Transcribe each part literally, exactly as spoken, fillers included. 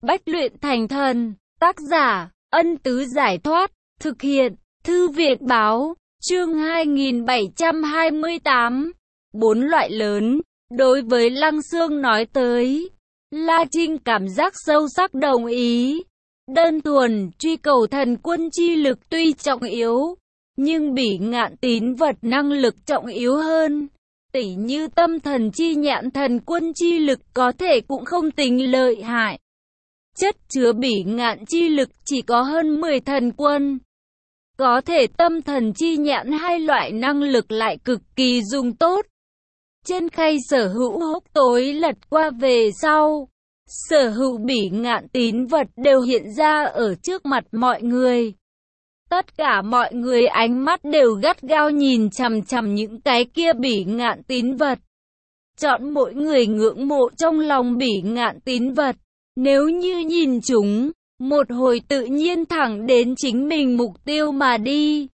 Bách luyện thành thần. Tác giả, Ân Tứ Giải Thoát. Thực hiện, Thư Viện Báo. Chương hai nghìn bảy trăm hai mươi tám. Bốn loại lớn. Đối với Lăng Xương nói tới, La Trinh cảm giác sâu sắc đồng ý. Đơn thuần truy cầu thần quân chi lực tuy trọng yếu, nhưng Bỉ Ngạn tín vật năng lực trọng yếu hơn. Tỉ như tâm thần chi nhãn thần quân chi lực có thể cũng không tính lợi hại. Chất chứa Bỉ Ngạn chi lực chỉ có hơn mười thần quân. Có thể tâm thần chi nhãn hai loại năng lực lại cực kỳ dùng tốt. Trên khay sở hữu hốc tối lật qua về sau, sở hữu Bỉ Ngạn tín vật đều hiện ra ở trước mặt mọi người. Tất cả mọi người ánh mắt đều gắt gao nhìn chằm chằm những cái kia Bỉ Ngạn tín vật. Chọn mỗi người ngưỡng mộ trong lòng Bỉ Ngạn tín vật. Nếu như nhìn chúng, một hồi tự nhiên thẳng đến chính mình mục tiêu mà đi.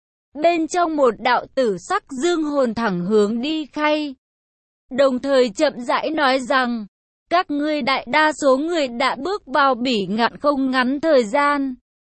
Bên trong một đạo tử sắc dương hồn thẳng hướng đi khay. Đồng thời chậm rãi nói rằng, các ngươi đại đa số người đã bước vào Bỉ Ngạn không ngắn thời gian.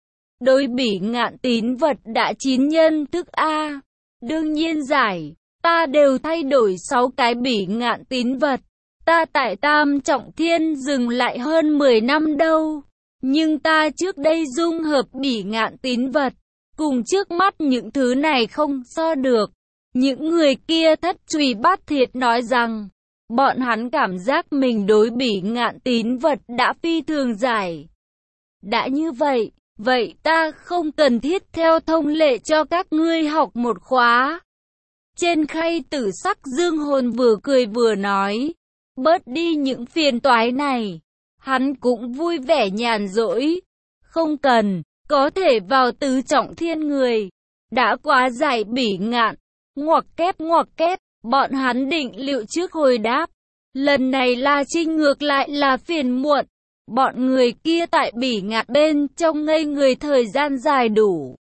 Đối Bỉ Ngạn tín vật đã chín nhân thức A. Đương nhiên giải, ta đều thay đổi sáu cái Bỉ Ngạn tín vật. Ta tại Tam Trọng Thiên dừng lại hơn mười năm đâu. Nhưng ta trước đây dung hợp Bỉ Ngạn tín vật, cùng trước mắt những thứ này không so được. Những người kia thất truy bát thiệt nói rằng, bọn hắn cảm giác mình đối Bỉ Ngạn tín vật đã phi thường giải. Đã như vậy, vậy ta không cần thiết theo thông lệ cho các ngươi học một khóa. Trên khay tử sắc dương hồn vừa cười vừa nói, bớt đi những phiền toái này. Hắn cũng vui vẻ nhàn rỗi. Không cần, có thể vào tứ trọng thiên người. Đã quá giải Bỉ Ngạn. Ngoặc kép ngoặc kép, bọn hắn định liệu trước hồi đáp. Lần này La Trinh ngược lại là phiền muộn. Bọn người kia tại Bỉ Ngạn bên trong ngây người thời gian dài đủ.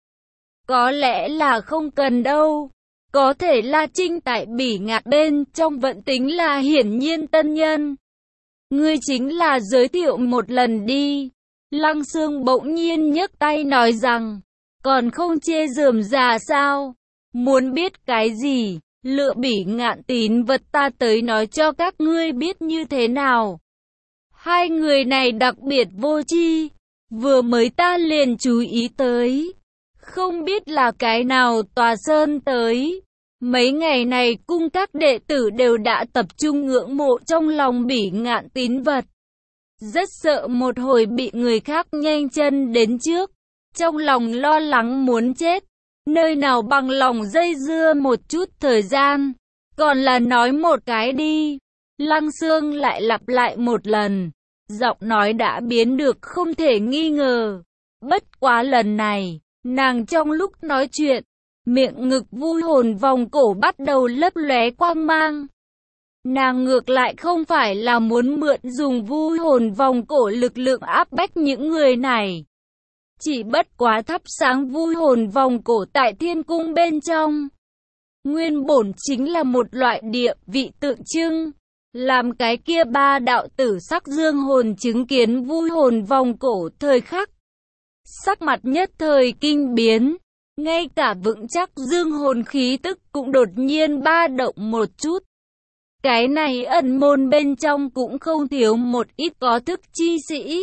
Có lẽ là không cần đâu. Có thể La Trinh tại Bỉ Ngạn bên trong vận tính là hiển nhiên tân nhân. Ngươi chính là giới thiệu một lần đi. Lăng Xương bỗng nhiên nhấc tay nói rằng, còn không chê rườm rà sao? Muốn biết cái gì? Lựa Bỉ Ngạn tín vật ta tới nói cho các ngươi biết như thế nào. Hai người này đặc biệt vô tri, vừa mới ta liền chú ý tới. Không biết là cái nào tòa sơn tới. Mấy ngày này cung các đệ tử đều đã tập trung ngưỡng mộ trong lòng Bỉ Ngạn tín vật. Rất sợ một hồi bị người khác nhanh chân đến trước. Trong lòng lo lắng muốn chết. Nơi nào bằng lòng dây dưa một chút thời gian. Còn là nói một cái đi. Lăng Xương lại lặp lại một lần. Giọng nói đã biến được không thể nghi ngờ. Bất quá lần này, nàng trong lúc nói chuyện, miệng ngực vui hồn vòng cổ bắt đầu lấp lóe quang mang. Nàng ngược lại không phải là muốn mượn dùng vui hồn vòng cổ lực lượng áp bách những người này. Chỉ bất quá thắp sáng vui hồn vòng cổ tại thiên cung bên trong. Nguyên bổn chính là một loại địa vị tượng trưng. Làm cái kia ba đạo tử sắc dương hồn chứng kiến vui hồn vòng cổ thời khắc. Sắc mặt nhất thời kinh biến. Ngay cả vững chắc dương hồn khí tức cũng đột nhiên ba động một chút. Cái này ẩn môn bên trong cũng không thiếu một ít có thức chi sĩ.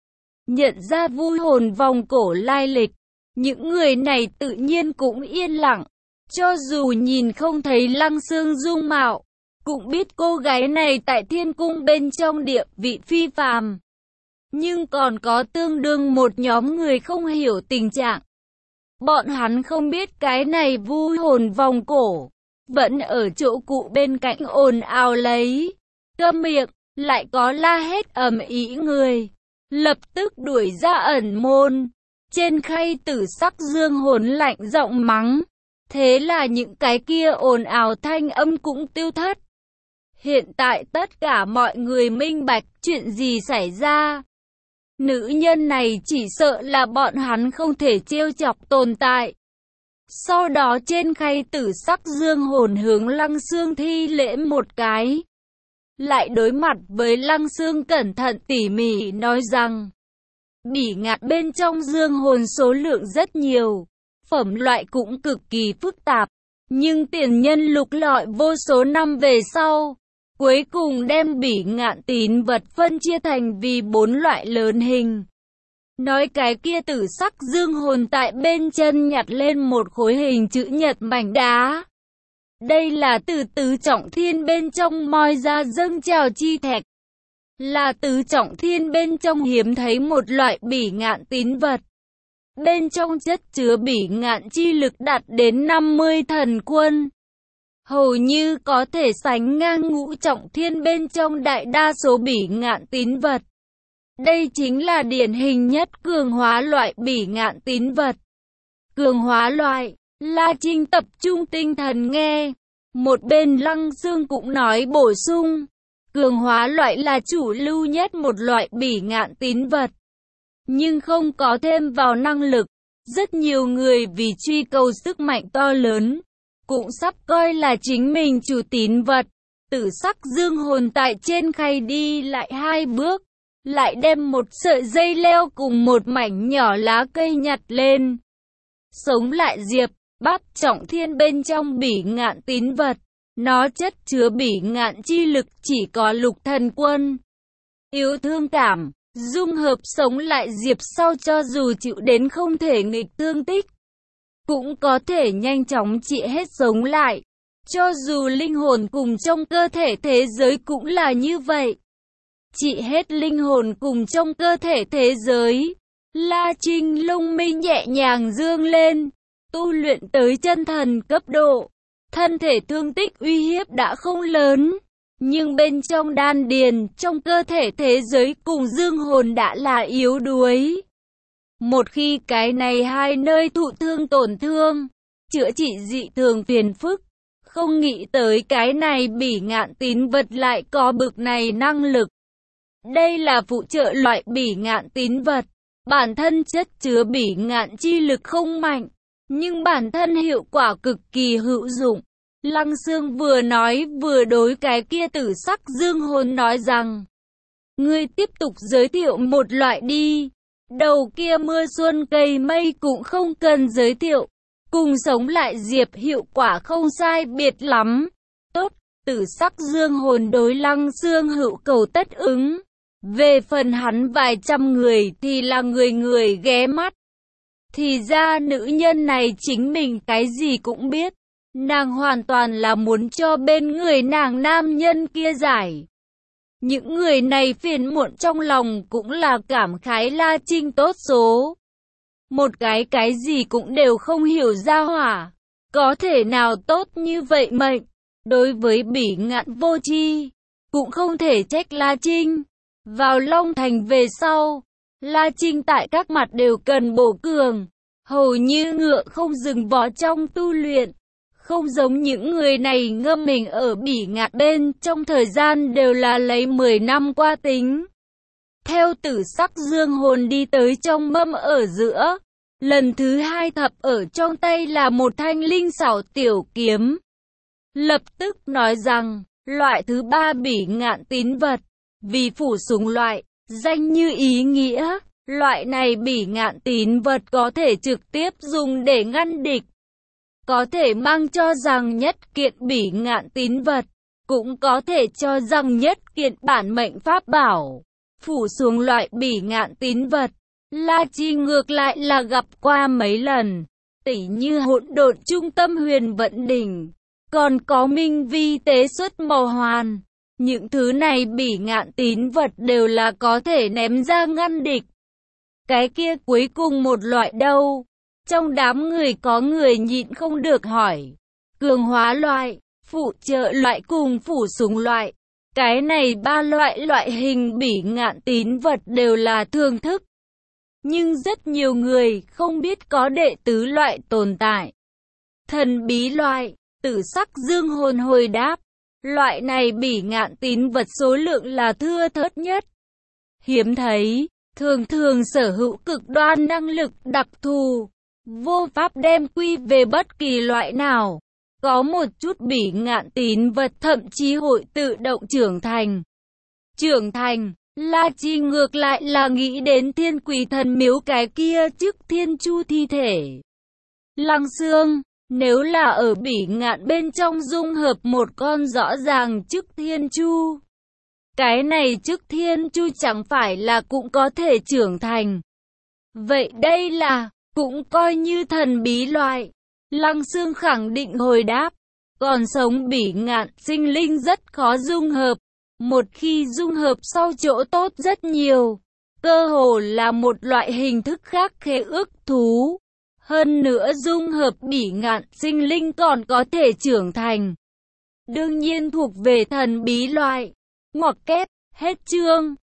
Nhận ra vui hồn vòng cổ lai lịch, những người này tự nhiên cũng yên lặng. Cho dù nhìn không thấy Lăng Xương dung mạo, cũng biết cô gái này tại thiên cung bên trong địa vị phi phàm. Nhưng còn có tương đương một nhóm người không hiểu tình trạng. Bọn hắn không biết cái này vui hồn vòng cổ, vẫn ở chỗ cụ bên cạnh ồn ào lấy. Câm miệng, lại có la hét ầm ĩ người. Lập tức đuổi ra ẩn môn. Trên khay tử sắc dương hồn lạnh giọng mắng. Thế là những cái kia ồn ào thanh âm cũng tiêu thất. Hiện tại tất cả mọi người minh bạch chuyện gì xảy ra. Nữ nhân này chỉ sợ là bọn hắn không thể trêu chọc tồn tại. Sau đó trên khay tử sắc dương hồn hướng Lăng Xương thi lễ một cái. lại đối mặt với Lăng Xương cẩn thận tỉ mỉ nói rằng, bỉ ngạn bên trong dương hồn số lượng rất nhiều, phẩm loại cũng cực kỳ phức tạp, nhưng tiền nhân lục lọi vô số năm về sau, cuối cùng đem bỉ ngạn tín vật phân chia thành vì bốn loại lớn hình. Nói cái kia tử sắc dương hồn tại bên chân nhặt lên một khối hình chữ nhật mảnh đá. Đây là từ tứ trọng thiên bên trong moi ra dâng trào chi thạch. Là tứ trọng thiên bên trong hiếm thấy một loại bỉ ngạn tín vật. Bên trong chất chứa bỉ ngạn chi lực đạt đến năm mươi thần quân. Hầu như có thể sánh ngang ngũ trọng thiên bên trong đại đa số bỉ ngạn tín vật. Đây chính là điển hình nhất cường hóa loại bỉ ngạn tín vật. Cường hóa loại, La Trinh tập trung tinh thần nghe. Một bên Lăng Xương cũng nói bổ sung. Cường hóa loại là chủ lưu nhất một loại bỉ ngạn tín vật. Nhưng không có thêm vào năng lực. Rất nhiều người vì truy cầu sức mạnh to lớn, cũng sắp coi là chính mình chủ tín vật. Tử sắc dương hồn tại trên khay đi lại hai bước, lại đem một sợi dây leo cùng một mảnh nhỏ lá cây nhặt lên. Sống lại diệp, bát trọng thiên bên trong bỉ ngạn tín vật, nó chất chứa bỉ ngạn chi lực chỉ có lục thần quân. Yêu thương cảm, dung hợp sống lại diệp sau cho dù chịu đến không thể nghịch thương tích, cũng có thể nhanh chóng trị hết sống lại. Cho dù linh hồn cùng trong cơ thể thế giới cũng là như vậy. Trị hết linh hồn cùng trong cơ thể thế giới. La Trinh lông mi nhẹ nhàng dương lên, tu luyện tới chân thần cấp độ. Thân thể thương tích uy hiếp đã không lớn, nhưng bên trong đan điền, trong cơ thể thế giới cùng dương hồn đã là yếu đuối. Một khi cái này hai nơi thụ thương tổn thương, chữa trị dị thường phiền phức. Không nghĩ tới cái này bỉ ngạn tín vật lại có bực này năng lực. Đây là phụ trợ loại bỉ ngạn tín vật. Bản thân chất chứa bỉ ngạn chi lực không mạnh, nhưng bản thân hiệu quả cực kỳ hữu dụng. Lăng Xương vừa nói vừa đối cái kia tử sắc dương hồn nói rằng, ngươi tiếp tục giới thiệu một loại đi. Đầu kia mưa xuân cây mây cũng không cần giới thiệu. Cùng sống lại diệp hiệu quả không sai biệt lắm. Tốt, tử sắc dương hồn đối Lăng Xương hữu cầu tất ứng. Về phần hắn vài trăm người thì là người người ghé mắt. Thì ra nữ nhân này chính mình cái gì cũng biết. Nàng hoàn toàn là muốn cho bên người nàng nam nhân kia giải. Những người này phiền muộn trong lòng cũng là cảm khái La Trinh tốt số. Một cái cái gì cũng đều không hiểu ra hỏa. Có thể nào tốt như vậy mệnh. Đối với bỉ ngạn vô tri, cũng không thể trách La Trinh. Vào Long Thành về sau, La Trinh tại các mặt đều cần bổ cường. Hầu như ngựa không dừng vó trong tu luyện. Không giống những người này ngâm mình ở bỉ ngạn bên trong thời gian đều là lấy mười năm qua tính. Theo tử sắc dương hồn đi tới trong mâm ở giữa. Lần thứ hai thập ở trong tay là một thanh linh xảo tiểu kiếm. Lập tức nói rằng, loại thứ ba bỉ ngạn tín vật. Vì phủ súng loại, danh như ý nghĩa, loại này bỉ ngạn tín vật có thể trực tiếp dùng để ngăn địch. Có thể mang cho rằng nhất kiện bỉ ngạn tín vật, cũng có thể cho rằng nhất kiện bản mệnh pháp bảo. Phủ xuống loại bỉ ngạn tín vật, La Trinh ngược lại là gặp qua mấy lần, tỉ như hỗn độn trung tâm huyền vận đỉnh, còn có minh vi tế xuất màu hoàn. Những thứ này bỉ ngạn tín vật đều là có thể ném ra ngăn địch. Cái kia cuối cùng một loại đâu? Trong đám người có người nhịn không được hỏi. Cường hóa loại, phụ trợ loại cùng phủ súng loại. Cái này ba loại loại hình bỉ ngạn tín vật đều là thưởng thức. Nhưng rất nhiều người không biết có đệ tứ loại tồn tại. Thần bí loại, tử sắc dương hồn hồi đáp. Loại này bỉ ngạn tín vật số lượng là thưa thớt nhất. Hiếm thấy, thường thường sở hữu cực đoan năng lực đặc thù. Vô pháp đem quy về bất kỳ loại nào. Có một chút bỉ ngạn tín vật thậm chí hội tự động trưởng thành. Trưởng thành, La Chi ngược lại là nghĩ đến Thiên Quỷ Thần miếu cái kia chức Thiên Chu thi thể. Lăng Xương, nếu là ở bỉ ngạn bên trong dung hợp một con rõ ràng chức Thiên Chu, cái này chức Thiên Chu chẳng phải là cũng có thể trưởng thành. Vậy đây là, cũng coi như thần bí loại. Lăng Xương khẳng định hồi đáp, còn sống bỉ ngạn sinh linh rất khó dung hợp. Một khi dung hợp sau chỗ tốt rất nhiều, cơ hồ là một loại hình thức khác khế ước thú. Hơn nữa dung hợp bỉ ngạn sinh linh còn có thể trưởng thành. Đương nhiên thuộc về thần bí loại. Ngoặc kép, hết chương.